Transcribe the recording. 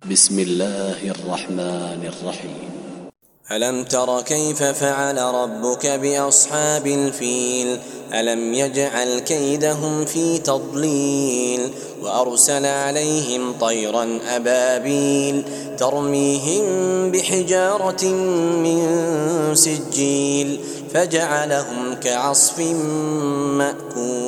بسم الله الرحمن الرحيم. ألم تر كيف فعل ربك بأصحاب الفيل ألم يجعل كيدهم في تضليل وأرسل عليهم طيرا أبابيل ترميهم بحجارة من سجيل فجعلهم كعصف مأكول.